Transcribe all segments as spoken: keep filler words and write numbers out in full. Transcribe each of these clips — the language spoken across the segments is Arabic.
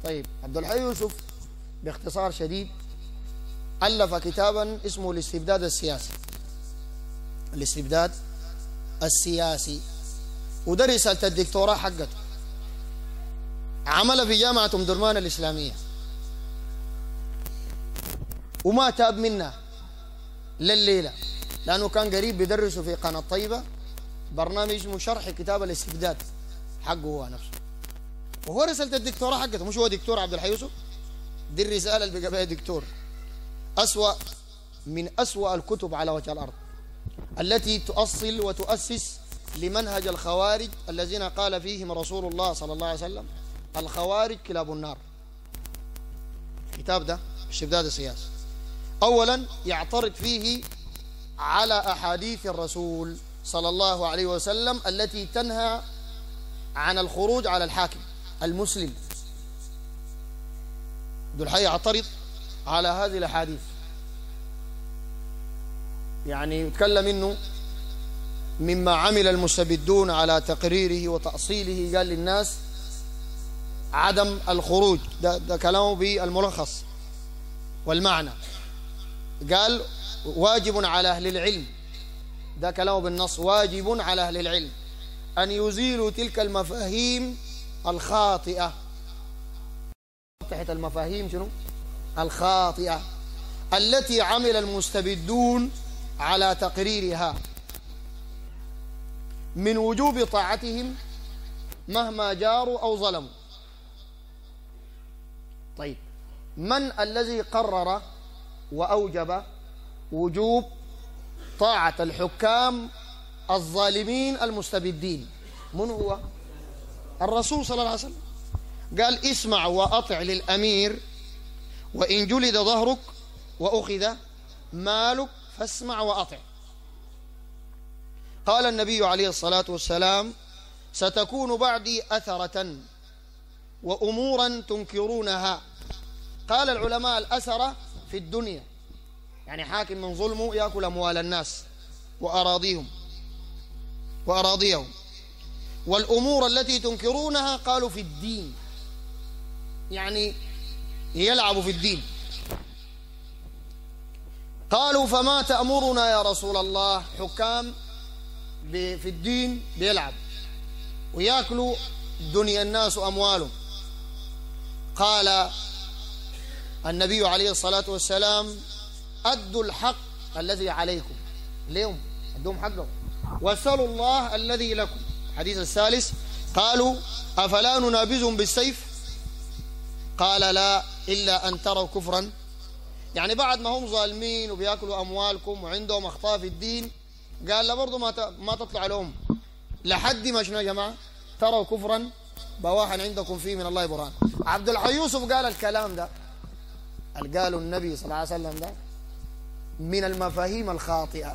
طيب، عبد الحي يوسف باختصار شديد ألف كتابا اسمه الاستبداد السياسي. الاستبداد السياسي، وده رسالة الدكتوراه حقته، عملها في جامعة أم درمان الإسلامية، وما تاب منها لليلة، لأنه كان قريب بيدرسه في قناة طيبة برنامج اسمه شرح كتاب الاستبداد حقه هو نفسه، وهو رسالة الدكتوراه حقته. مش هو دكتور عبد الحي يوسف؟ دي الرسالة اللي بقى بها دكتور. أسوأ من أسوأ الكتب على وجه الأرض، التي تؤصل وتؤسس لمنهج الخوارج الذين قال فيهم رسول الله صلى الله عليه وسلم: الخوارج كلاب النار. الكتاب ده استبداد السياسي أولا يعترض فيه على أحاديث الرسول صلى الله عليه وسلم التي تنهى عن الخروج على الحاكم المسلم. عبد الحي يعترض على هذه الأحاديث، يعني يتكلم إنه مما عمل المستبدون على تقريره وتأصيله قال للناس عدم الخروج. ده, ده كلامه بالملخص والمعنى. قال واجب على أهل العلم، ده كلامه بالنص، واجب على أهل العلم أن يزيلوا تلك المفاهيم الخاطئة. تحت المفاهيم شنو؟ الخاطئة التي عمل المستبدون على تقريرها من وجوب طاعتهم مهما جاروا أو ظلموا. طيب، من الذي قرر وأوجب وجوب طاعة الحكام الظالمين المستبدين؟ من هو؟ الرسول صلى الله عليه وسلم. قال: اسمع وأطع للأمير وإن جلد ظهرك وأخذ مالك فاسمع وأطع. قال النبي عليه الصلاة والسلام: ستكون بعدي أثرة وأمورا تنكرونها. قال العلماء: الأثرة في الدنيا، يعني حاكم من ظلمه يأكل أموال الناس وأراضيهم وأراضيهم. والأمور التي تنكرونها قالوا في الدين، يعني يلعبوا في الدين. قالوا: فما تأمرنا يا رسول الله؟ حكام في الدين بيلعب ويأكلوا دنيا الناس وأموالهم. قال النبي عليه الصلاة والسلام: أدوا الحق الذي عليكم، ليهم أدوهم حقهم، واسألوا الله الذي لكم. حديث الثالث: قالوا: أفلا ننابزهم بالسيف؟ قال: لا، إلا أن تروا كفرا. يعني بعد ما هم ظالمين وبيأكلوا أموالكم وعندهم أخطاء في الدين، قال لا برضو ما ما تطلع لهم لحد ما شنو يا جماعة؟ تروا كفرا بواحا عندكم فيه من الله برهان. عبد الحي يوسف قال الكلام ده، اللي قاله النبي صلى الله عليه وسلم ده من المفاهيم الخاطئة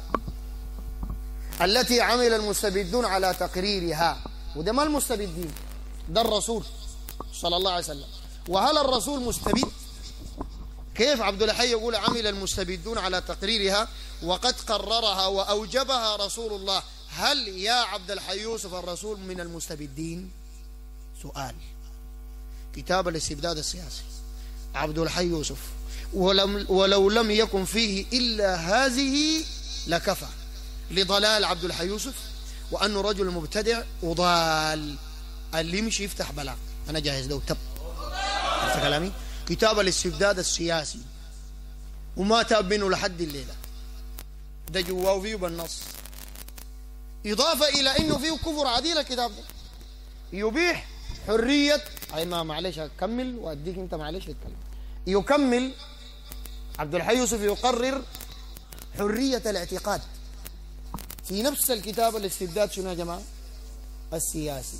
التي عمل المستبدون على تقريرها. وده ما المستبدين، ده الرسول صلى الله عليه وسلم. وهل الرسول مستبد؟ كيف عبد الحي يقول عمل المستبدون على تقريرها وقد قررها وأوجبها رسول الله؟ هل يا عبد الحي يوسف الرسول من المستبدين؟ سؤال. كتاب الاستبداد السياسي عبد الحي يوسف، ولم ولو لم يكن فيه إلا هذه لكفى لضلال عبد الحي يوسف، وأنه رجل مبتدع وضال. اللي يمشي يفتح بلاغ. أنا جاهز له تب. عرفت كلامي؟ كتاب الاستبداد السياسي، وما تاب منه لحد الليلة. ده جواه فيه بالنص، إضافة إلى أنه فيه كفر عديل. الكتاب ده يبيح حرية، أي ما معلش أكمل وأديك أنت معلش تتكلم. يكمل عبد الحي يوسف يقرر حرية الاعتقاد في نفس الكتاب الاستبداد شنو يا جماعة؟ السياسي.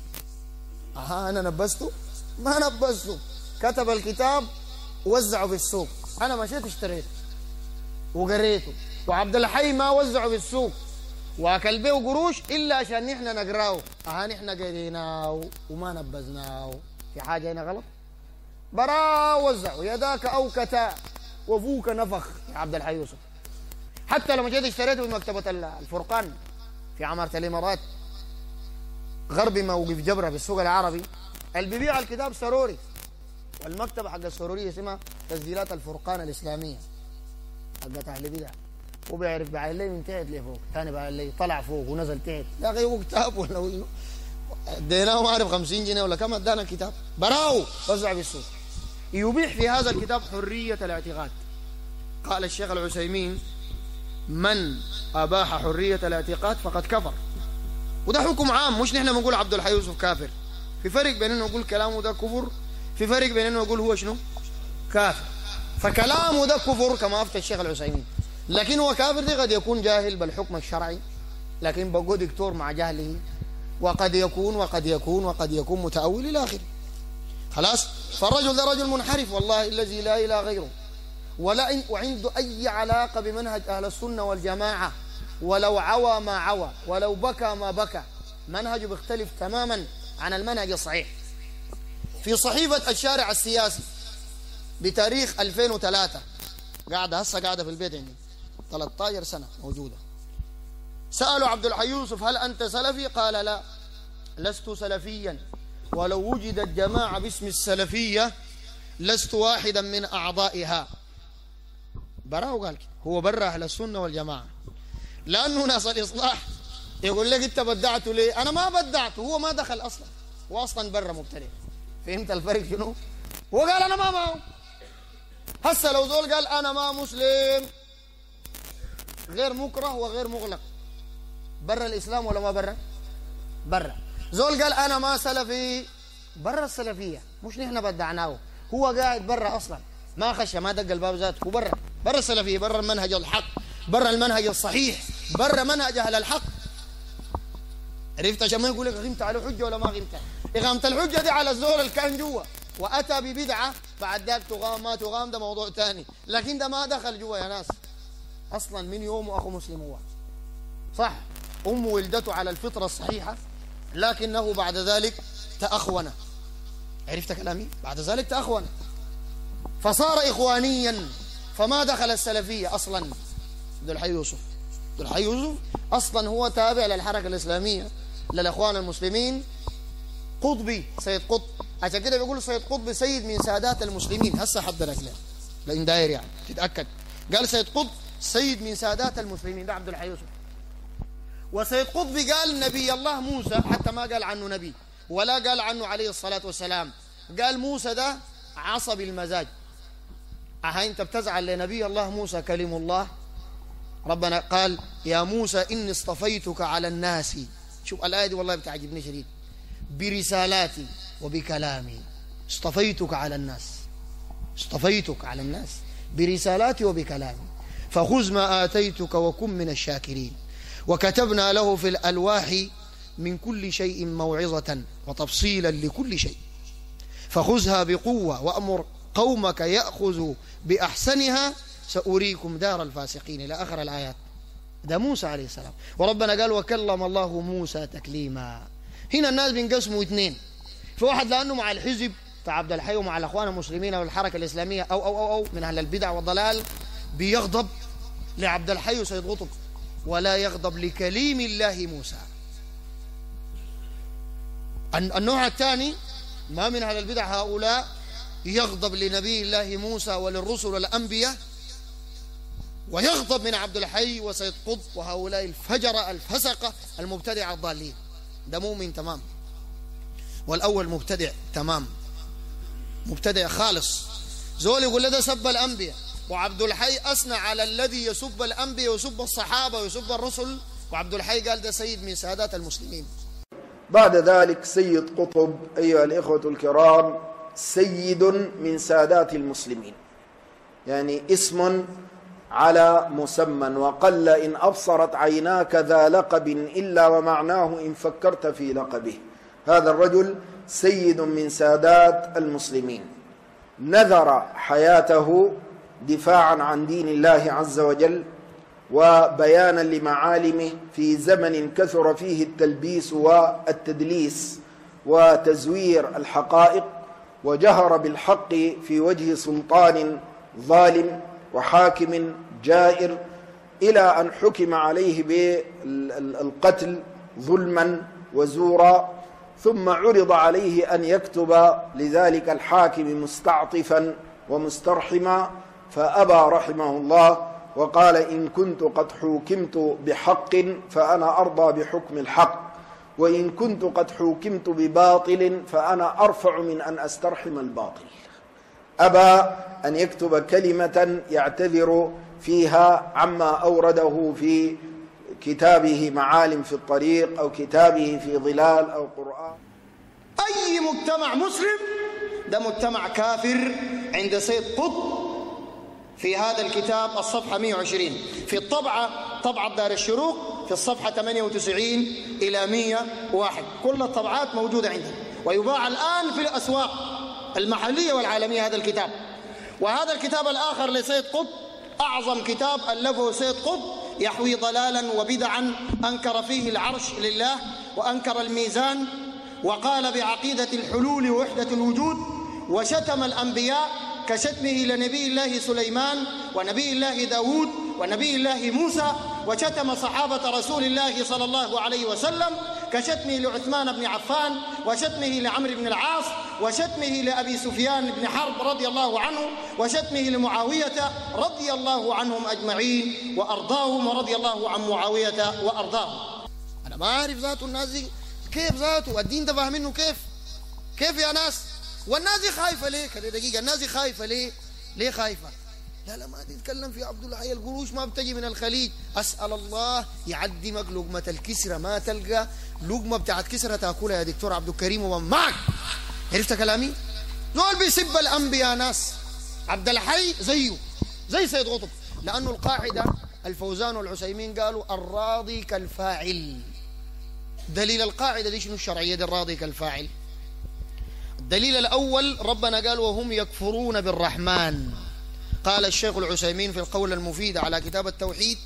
أها، أنا نبسته؟ ما نبسته، كتب الكتاب ووزعه في السوق. أنا مشيت اشتريته وقريته، وعبد الحي ما وزعه في السوق واكل به قروش إلا عشان نحن نقراه. أها، نحن قريناه وما نبذناه. في حاجة هنا غلط؟ برا وزعوا يداك أوكتا وفوك نفخ يا عبد الحي يوسف. حتى لما جيت اشتريته في مكتبة الفرقان في عمارة الإمارات غرب موقف جبرة بالسوق العربي، اللي بيبيع الكتاب سروري والمكتبة حق السرورية اسمها تسجيلات الفرقان الإسلامية حقت أهل بدع. وبيعرف بعد الليل من تحت لفوق، ثاني بعد الليل طلع فوق ونزل تحت. يا أخي هو كتاب ولا اديناه ما أعرف خمسين جنيه ولا كم ادانا الكتاب براو وزع بالسوق. يبيح في هذا الكتاب حرية الاعتقاد. قال الشيخ العثيمين: من أباح حرية الاعتقاد فقد كفر. وده حكم عام، مش نحن بنقول عبد الحي يوسف كافر. في فرق بين انه نقول كلامه ده كفر، في فرق بين انه نقول هو شنو؟ كافر. فكلامه ده كفر كما افتى الشيخ العثيمين، لكن هو كافر دي قد يكون جاهل بالحكم الشرعي، لكن بقوا دكتور مع جهله، وقد يكون وقد يكون وقد يكون متأول الى اخره. خلاص. فالرجل ده رجل منحرف والله الذي لا اله غيره، ولا وعنده اي علاقه بمنهج اهل السنه والجماعه، ولو عوى ما عوى، ولو بكى ما بكى، منهجه بيختلف تماما عن المنهج الصحيح. في صحيفة الشارع السياسي بتاريخ ألفين وثلاثة، قاعدة هسه قاعدة في البيت عندي ثلاثة عشر سنة موجودة. سألوا عبد الحي يوسف: هل أنت سلفي؟ قال: لا، لست سلفيا، ولو وجدت جماعة باسم السلفية لست واحدا من أعضائها. براه قال هو برا أهل السنة والجماعة، لأنه ناس الإصلاح يقول لك أنت بدعته ليه؟ أنا ما بدعته، هو ما دخل أصلا، هو أصلا برا مبتدع. فهمت الفرق شنو؟ هو قال أنا ما معه. هسه لو زول قال أنا ما مسلم غير مكره وغير مغلق، برا الإسلام ولا ما برا؟ برا. زول قال أنا ما سلفي، برا السلفية، مش نحن بدعناه، هو قاعد برا أصلا، ما خش ما دق الباب ذاته، هو برا برا السلفية، برا المنهج الحق، برا المنهج الصحيح، برا منهج أهل الحق. عرفت؟ عشان ما يقول لك غمت على حجة ولا ما غمت. إقامة الحجة دي على الزول اللي كان جوا وأتى ببدعة، بعد ذاك تغام ما تغام ده موضوع ثاني، لكن ده ما دخل جوا يا ناس أصلا من يوم أخو مسلم. هو صح أمه ولدته على الفطرة الصحيحة، لكنه بعد ذلك تأخون. عرفت كلامي؟ بعد ذلك تأخون فصار إخوانيا، فما دخل السلفية أصلا. عبد الحي يوسف عبد الحي يوسف أصلا هو تابع للحركة الإسلامية للإخوان المسلمين، قطبي، سيد قطب. عشان كده بيقول سيد قطب سيد من سادات المسلمين. هسه حضرك له لأن داير يعني تتأكد. قال سيد قطب سيد من سادات المسلمين، ده عبد الحي يوسف. وسيد قطب قال نبي الله موسى، حتى ما قال عنه نبي ولا قال عنه عليه الصلاة والسلام، قال موسى ده عصبي المزاج. أها أنت بتزعل لنبي الله موسى كلم الله؟ ربنا قال يا موسى إني اصطفيتك على الناس. شوف الآية دي والله بتعجبني شديد. برسالاتي وبكلامي اصطفيتك على الناس، اصطفيتك على الناس برسالاتي وبكلامي، فخذ ما آتيتك وكن من الشاكرين. وكتبنا له في الألواح من كل شيء موعظة وتفصيلا لكل شيء، فخذها بقوة وأمر قومك يأخذوا بأحسنها سأريكم دار الفاسقين إلى آخر الآيات. ده موسى عليه السلام. وربنا قال وكلم الله موسى تكليما. هنا الناس بينقسموا اثنين، في واحد لأنه مع الحزب بتاع عبد الحي ومع الأخوان المسلمين والحركة الإسلامية أو أو أو, أو من أهل البدع والضلال بيغضب لعبد الحي وسيد قطب، ولا يغضب لكليم الله موسى. النوع الثاني ما من أهل البدع هؤلاء يغضب لنبي الله موسى وللرسل والأنبياء، ويغضب من عبد الحي وسيد قطب وهؤلاء الفجرة الفسقة المبتدع الضالين. ده مؤمن تمام، والأول مبتدع تمام، مبتدع خالص. زول يقول له ده سب الأنبياء، وعبد الحي أثنى على الذي يسب الأنبياء ويسب الصحابة ويسب الرسل، وعبد الحي قال ده سيد من سادات المسلمين. بعد ذلك سيد قطب أيها الإخوة الكرام سيد من سادات المسلمين، يعني اسم على مسمى، وقل إن أبصرت عيناك ذا لقب إلا ومعناه إن فكرت في لقبه. هذا الرجل سيد من سادات المسلمين، نذر حياته دفاعا عن دين الله عز وجل وبيانا لمعالمه في زمن كثر فيه التلبيس والتدليس وتزوير الحقائق، وجهر بالحق في وجه سلطان ظالم وحاكم جائر، إلى أن حكم عليه بالقتل ظلما وزورا، ثم عرض عليه أن يكتب لذلك الحاكم مستعطفا ومسترحما، فأبى رحمه الله وقال: إن كنت قد حوكمت بحق فأنا أرضى بحكم الحق، وإن كنت قد حوكمت بباطل فأنا أرفع من أن أسترحم الباطل. أبى أن يكتب كلمة يعتذر فيها عما أورده في كتابه معالم في الطريق أو كتابه في ظلال أو قرآن. أي مجتمع مسلم ده مجتمع كافر عند سيد قطب. في هذا الكتاب الصفحة مئة وعشرين في الطبعة، طبعة دار الشروق، في الصفحة ثمانية وتسعين إلى مئة وواحد، كل الطبعات موجودة عندنا ويباع الآن في الأسواق المحلية والعالمية هذا الكتاب. وهذا الكتاب الآخر لسيد قطب أعظم كتاب ألفه سيد قطب، يحوي ضلالا وبدعا، أنكر فيه العرش لله وأنكر الميزان، وقال بعقيدة الحلول ووحدة الوجود، وشتم الأنبياء كشتمه لنبي الله سليمان ونبي الله داود ونبي الله موسى، وشتم صحابة رسول الله صلى الله عليه وسلم كشتمه لعثمان بن عفان وشتمه لعمرو بن العاص وشتمه لأبي سفيان بن حرب رضي الله عنه وشتمه لمعاوية رضي الله عنهم أجمعين وأرضاهم، ورضي الله عن معاوية وأرضاهم. أنا ما أعرف ذاته الناس دي كيف ذاته، الدين ده فاهمينه كيف كيف يا ناس؟ والناس دي خايفة ليه؟ كده دقيقة، الناس دي خايفة ليه؟ ليه خايفة؟ لا لا ما تتكلم في عبد الحي، القروش ما بتجي من الخليج، أسأل الله يعدمك لقمة الكسرة، ما تلقى لقمة بتاعت كسرة تاكلها يا دكتور عبد الكريم ومن معك. عرفت كلامي؟ زول بيسب الأنبياء ناس، عبد الحي زيه زي سيد قطب، لأنه القاعدة الفوزان والعثيمين قالوا الراضي كالفاعل. دليل القاعدة دي شنو الشرعية دي الراضي كالفاعل؟ الدليل الأول ربنا قال وهم يكفرون بالرحمن. قال الشيخ العثيمين في القول المفيد على كتاب التوحيد: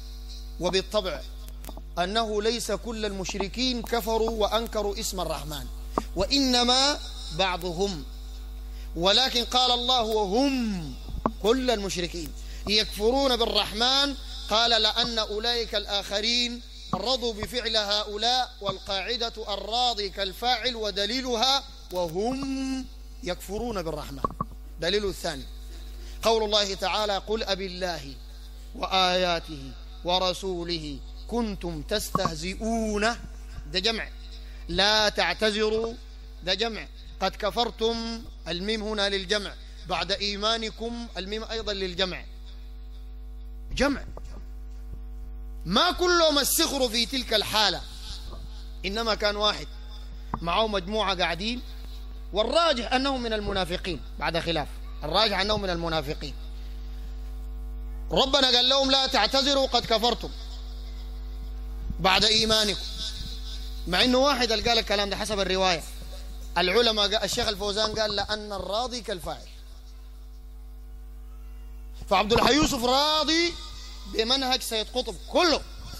وبالطبع أنه ليس كل المشركين كفروا وأنكروا اسم الرحمن، وإنما بعضهم، ولكن قال الله وهم كل المشركين يكفرون بالرحمن، قال لأن أولئك الآخرين رضوا بفعل هؤلاء، والقاعدة الراضي كالفاعل، ودليلها وهم يكفرون بالرحمن. دليل الثاني قول الله تعالى: قل أبي الله وآياته ورسوله كنتم تستهزئون، ده جمع، لا تعتذروا ده جمع، قد كفرتم الميم هنا للجمع، بعد إيمانكم الميم أيضا للجمع، جمع. ما كلهم السخر في تلك الحالة، إنما كان واحد معه مجموعة قاعدين، والراجح أنهم من المنافقين بعد خلاف، الراجح أنهم من المنافقين. ربنا قال لهم لا تعتذروا قد كفرتم بعد إيمانكم، مع أنه واحد قال الكلام ده حسب الرواية. العلماء الشيخ الفوزان قال لأن الراضي كالفاعل، فعبد الحي يوسف راضي بمنهج سيد قطب كله،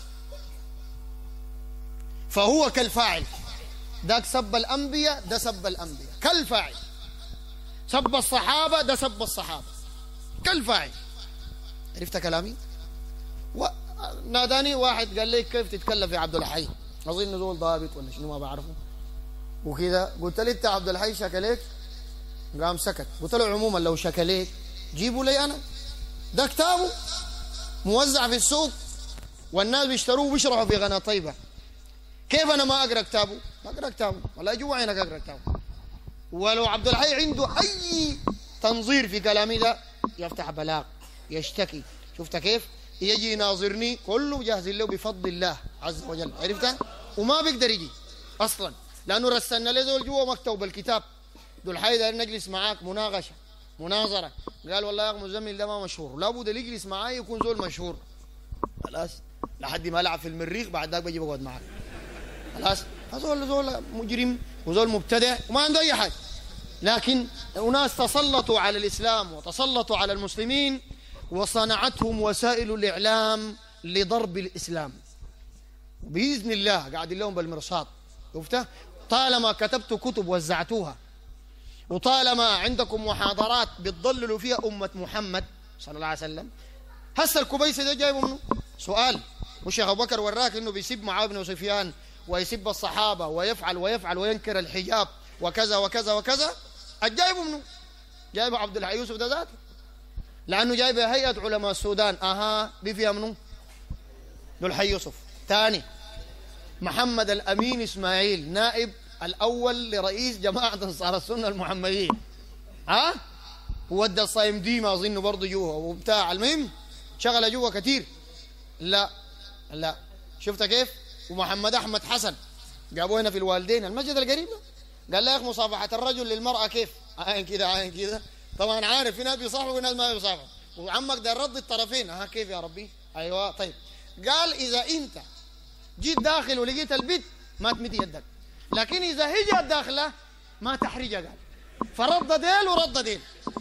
فهو كالفاعل. ذاك سب الأنبياء، ده سب الأنبياء كالفاعل، سب الصحابة، ده سب الصحابة كالفاعل. عرفت كلامي؟ ناداني واحد قال لي كيف تتكلم في عبد الحي، أظن زول ضابط ولا شنو ما بعرفه وكذا. قلت له أنت عبد الحي شكليك؟ قام سكت. قلت له عموما لو شكليك جيبوا لي أنا، ده كتابه موزع في السوق والناس بيشتروه وبيشرحوا في قناة طيبة، كيف أنا ما أقرأ كتابه؟ ما أقرأ كتابه ولا جوا عينك أقرأ كتابه. ولو عبد الحي عنده أي تنظير في كلامي ده يفتح بلاغ يشتكي. شفت كيف؟ يجي يناظرني كله جاهز له بفضل الله عز وجل. عرفت؟ وما بيقدر يجي أصلا، لأنه رسلنا له زول جوا مكتوب الكتاب، دول حي داير نجلس معاك مناقشة مناظرة، قال والله يا أخي مزمل ده ما مشهور، لابد اللي يجلس معاي يكون زول مشهور. خلاص لحد ما ألعب في المريخ، بعد ذاك بجي بقعد معاك. خلاص فزول زول مجرم وزول مبتدع وما عنده أي حاجة، لكن أناس تسلطوا على الإسلام وتسلطوا على المسلمين وصنعتهم وسائل الإعلام لضرب الإسلام بإذن الله، قاعدين لهم بالمرصاد. شفته؟ طالما كتبت كتب وزعتوها، وطالما عندكم محاضرات بتضللوا فيها أمة محمد صلى الله عليه وسلم. هسه الكبيس ده جايبه منه سؤال، مش أبو بكر وراك إنه بيسب معاوية بن سفيان ويسب الصحابة ويفعل ويفعل وينكر الحجاب وكذا وكذا وكذا، الجايبه منه جايبه عبد الحي يوسف ده ذاته، لأنه جايبه هيئة علماء السودان. أها دي فيها منه ذو الحي يوسف. ثاني محمد الأمين إسماعيل نائب الأول لرئيس جماعة أنصار السنة المحمدية، ها ودى الصايم ديما أظن برضه جوا وبتاع، المهم شغله جوا كتير. لا لا شفت كيف؟ ومحمد أحمد حسن جابوه هنا في الوالدين المسجد القريب ده، قال لك مصافحة الرجل للمرأة كيف؟ عين كده عين كده. طبعا عارف في ناس بيصافحوا وناس ما بيصافحوا، وعمك ده رد الطرفين. ها كيف يا ربي؟ ايوه طيب. قال اذا انت جيت داخل ولقيت البيت ما تمد يدك، لكن اذا هي جت داخله ما تحرجها. قال فرد ديل ورد ديل.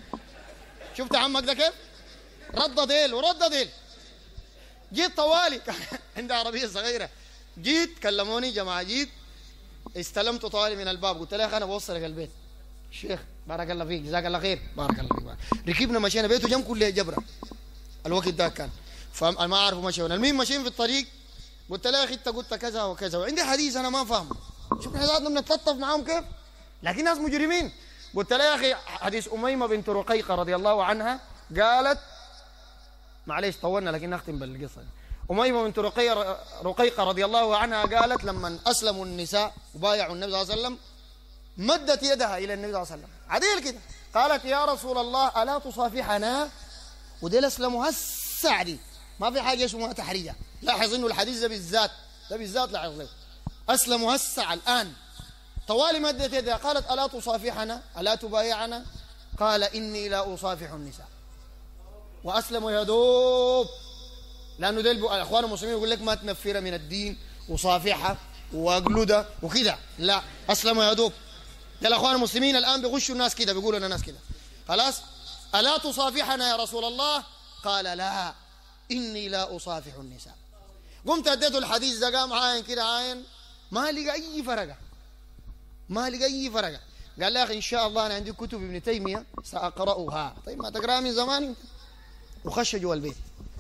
شفت عمك ده كيف؟ رد ديل ورد ديل. جيت طوالي عند عربيه صغيره، جيت كلموني جماعه، جيت استلمت طوالي من الباب، قلت له انا بوصلك البيت. الشيخ بارك الله فيك جزاك الله خير بارك الله فيك. ركبنا مشينا بيته جنب كل جبره الوقت ده كان، فما اعرفوا مشينا. المهم ماشيين في الطريق، قلت له يا اخي انت قلت كذا وكذا وعندي حديث انا ما فاهمه. شوف احنا ذاتنا بنتلطف معاهم كيف، لكن ناس مجرمين. قلت له يا اخي حديث اميمه بنت رقيقه رضي الله عنها قالت، معليش طولنا لكن نختم بالقصه. اميمه بنت رقيقه رقيقه رضي الله عنها قالت لما اسلموا النساء وبايعوا النبي صلى الله عليه وسلم مدت يدها الى النبي صلى الله عليه وسلم عديل كده، قالت يا رسول الله الا تصافحنا؟ وديل اسلموا هسه دي ما في حاجه اسمها تحريجه. لاحظ انه الحديث ده بالذات ده بالذات لاحظ له اسلموا هسه الان. طوالي مدت يدها، قالت الا تصافحنا الا تبايعنا؟ قال اني لا اصافح النساء. واسلموا يا دوب، لانه ديل اخوان المسلمين يقول لك ما تنفر من الدين وصافحها واقلدها وكده، لا اسلموا يا دوب. ده الاخوان المسلمين الان بيغشوا الناس كده، بيقولوا لنا ناس كده خلاص. الا تصافحنا يا رسول الله؟ قال لا اني لا اصافح النساء. قمت اديته الحديث ده قام عاين كده عاين، ما لقى اي فرقه ما لقى اي فرقه. قال لي يا اخي ان شاء الله انا عندي كتب ابن تيميه ساقراها. طيب ما تقراها من زمان. وخش جوا البيت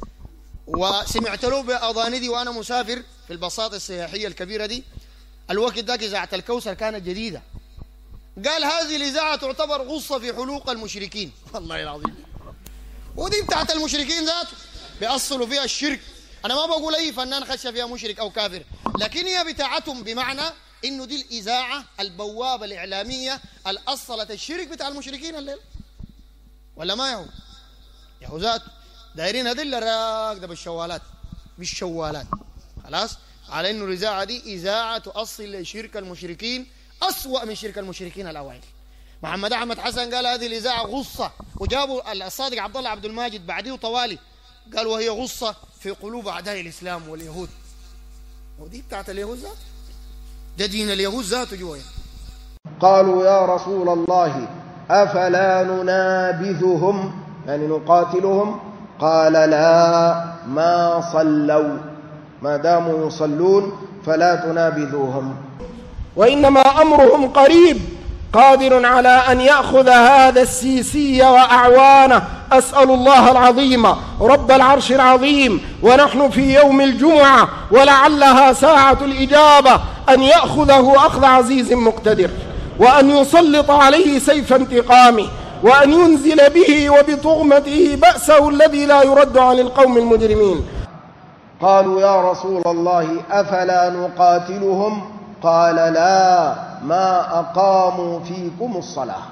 وسمعت له باذاني وانا مسافر في البساطه السياحيه الكبيره دي. الوقت ذاك اذاعه الكوثر كانت جديده. قال هذه الاذاعه تعتبر غصه في حلوق المشركين. والله العظيم، ودي بتاعت المشركين ذاته بيأصلوا فيها الشرك. انا ما بقول اي فنان خش فيها مشرك او كافر، لكن هي بتاعتهم، بمعنى انه دي الاذاعه البوابه الاعلاميه الاصلت الشرك بتاع المشركين الليل. ولا ما يهو يهو ذات دايرين هذل راكده بالشوالات بالشوالات خلاص، على انه الاذاعه دي اذاعه تؤصل شرك المشركين اسوأ من شرك المشركين الاوائل. محمد احمد حسن قال هذه الاذاعه غصه، وجابوا الصادق عبد الله عبد الماجد بعديه طوالي قال وهي غصه في قلوب اعداء الاسلام واليهود. ودي بتاعت اليهود ذات، ده دين اليهود ذاته جوا. قالوا يا رسول الله افلا ننابذهم يعني نقاتلهم؟ قال لا، ما صلوا، ما داموا يصلون فلا تنابذوهم، وإنما أمرهم قريب، قادر على أن يأخذ هذا السيسي وأعوانه. أسأل الله العظيم رب العرش العظيم ونحن في يوم الجمعة ولعلها ساعة الإجابة أن يأخذه أخذ عزيز مقتدر، وأن يسلط عليه سيف انتقامه، وأن ينزل به وبطغمته بأسه الذي لا يرد عن القوم المجرمين. قالوا يا رسول الله أفلا نقاتلهم؟ قال لا، ما أقاموا فيكم الصلاة.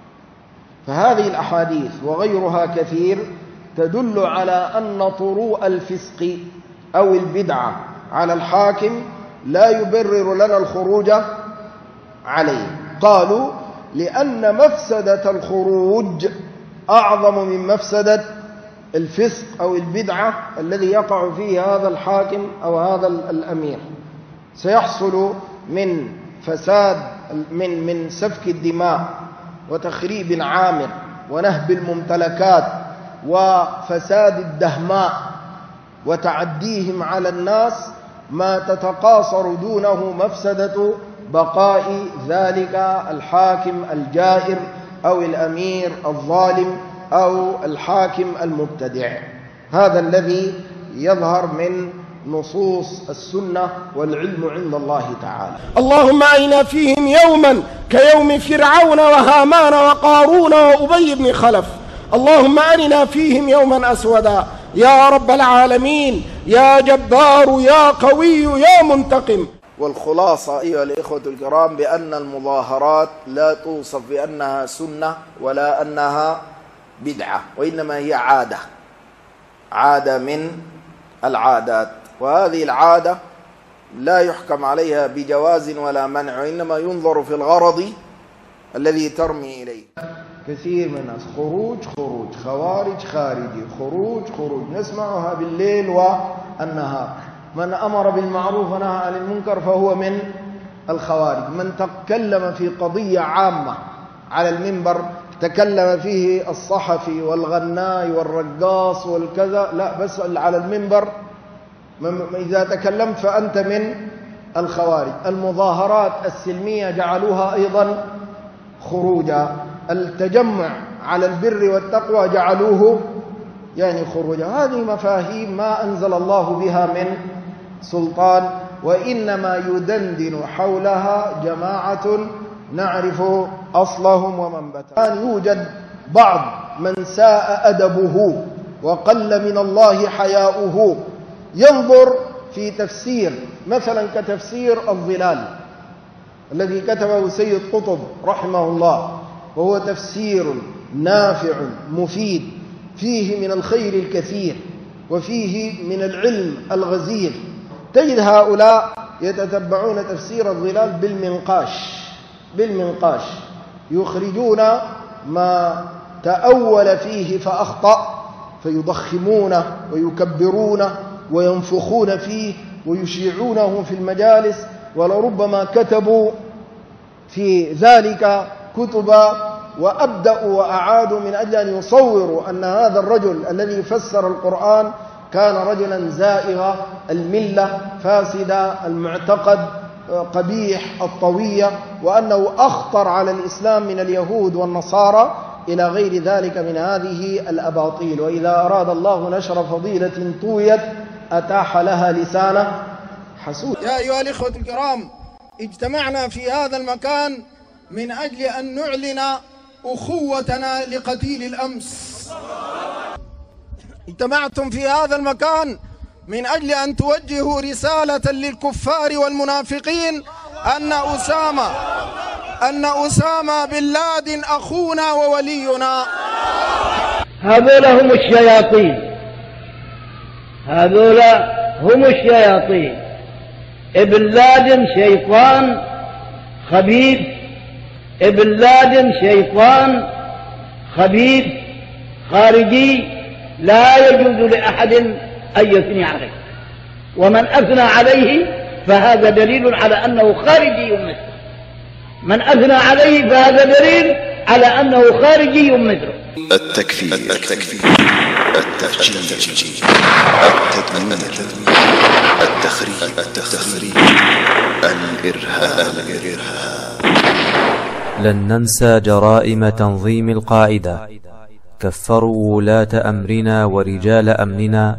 فهذه الأحاديث وغيرها كثير تدل على أن طروء الفسق أو البدعة على الحاكم لا يبرر لنا الخروج عليه. قالوا لأن مفسدة الخروج أعظم من مفسدة الفسق أو البدعة الذي يقع فيه هذا الحاكم أو هذا الأمير. سيحصل من فساد من من سفك الدماء وتخريب عامر ونهب الممتلكات وفساد الدهماء وتعديهم على الناس ما تتقاصر دونه مفسدة بقاء ذلك الحاكم الجائر أو الأمير الظالم أو الحاكم المبتدع. هذا الذي يظهر من نصوص السنة والعلم عند الله تعالى. اللهم أرنا فيهم يوما كيوم فرعون وهامان وقارون وأبي بن خلف. اللهم أرنا فيهم يوما أسودا يا رب العالمين، يا جبار يا قوي يا منتقم. والخلاصة أيها الإخوة الكرام بأن المظاهرات لا توصف بأنها سنة ولا أنها بدعة، وإنما هي عادة، عادة من العادات، وهذه العادة لا يحكم عليها بجواز ولا منع، وإنما ينظر في الغرض الذي ترمي إليه. كثير من الناس خروج خروج خوارج خارجي خروج خروج نسمعها بالليل والنهار. من أمر بالمعروف ونهى عن المنكر فهو من الخوارج. من تكلم في قضية عامة على المنبر تكلم فيه الصحفي والغناي والرقاص والكذا، لا بس على المنبر إذا تكلمت فأنت من الخوارج. المظاهرات السلمية جعلوها أيضا خروجا، التجمع على البر والتقوى جعلوه يعني خروجا. هذه مفاهيم ما أنزل الله بها من سلطان، وإنما يدندن حولها جماعة نعرف أصلهم ومنبتهم. الآن يوجد بعض من ساء أدبه وقل من الله حياؤه ينظر في تفسير مثلا كتفسير الظلال الذي كتبه سيد قطب رحمه الله، وهو تفسير نافع مفيد فيه من الخير الكثير وفيه من العلم الغزير. تجد هؤلاء يتتبعون تفسير الظلال بالمنقاش بالمنقاش يخرجون ما تأول فيه فأخطأ فيضخمونه ويكبرونه وينفخون فيه ويشيعونه في المجالس، ولربما كتبوا في ذلك كتبا وأبدأوا وأعادوا من أجل أن يصوروا أن هذا الرجل الذي فسر القرآن كان رجلا زائغ الملة فاسد المعتقد قبيح الطوية، وأنه أخطر على الإسلام من اليهود والنصارى إلى غير ذلك من هذه الأباطيل. وإذا أراد الله نشر فضيلة طويت أتاح لها لسانه حسود. يا أيها الإخوة الكرام، اجتمعنا في هذا المكان من أجل أن نعلن أخوتنا لقتيل الأمس. اجتمعتم في هذا المكان من أجل أن توجهوا رسالة للكفار والمنافقين أن أسامة أن أسامة بن لادن أخونا وولينا. هذول هم الشياطين، هذول هم الشياطين. ابن لادن شيطان خبيث، ابن لادن شيطان خبيث خارجي لا يجوز لأحد أن يثني عليه، ومن أثنى عليه فهذا دليل على أنه خارجي مثله. من أثنى عليه فهذا دليل على أنه خارجي مثله. التكفير، التكفير، التفجير، التدمير، التخريب، التخريب، الإرهاب، الإرهاب. لن ننسى جرائم تنظيم القاعدة، كفروا ولاة أمرنا ورجال أمننا.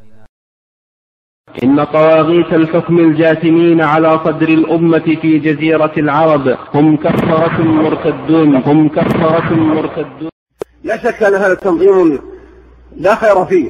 إن طواغيت الحكم الجاثمين على صدر الأمة في جزيرة العرب هم كفرة مرتدون، هم كفرة مرتدون. لا شك أن هذا التنظيم لا خير فيه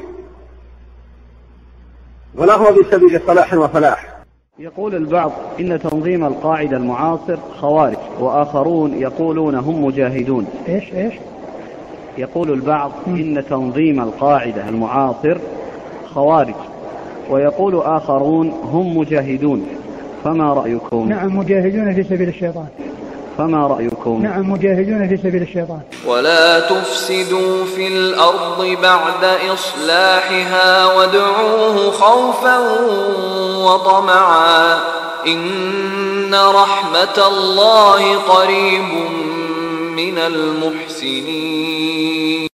ولا هو بسبيل صلاح وفلاح. يقول البعض إن تنظيم القاعدة المعاصر خوارج، وآخرون يقولون هم مجاهدون. إيش إيش؟ يقول البعض إن تنظيم القاعدة المعاصر خوارج، ويقول آخرون هم مجاهدون، فما رأيكم؟ نعم مجاهدون في سبيل الشيطان. فما رأيكم؟ نعم مجاهدون في سبيل الشيطان. ولا تفسدوا في الأرض بعد إصلاحها وادعوه خوفا وطمعا إن رحمة الله قريب من المحسنين.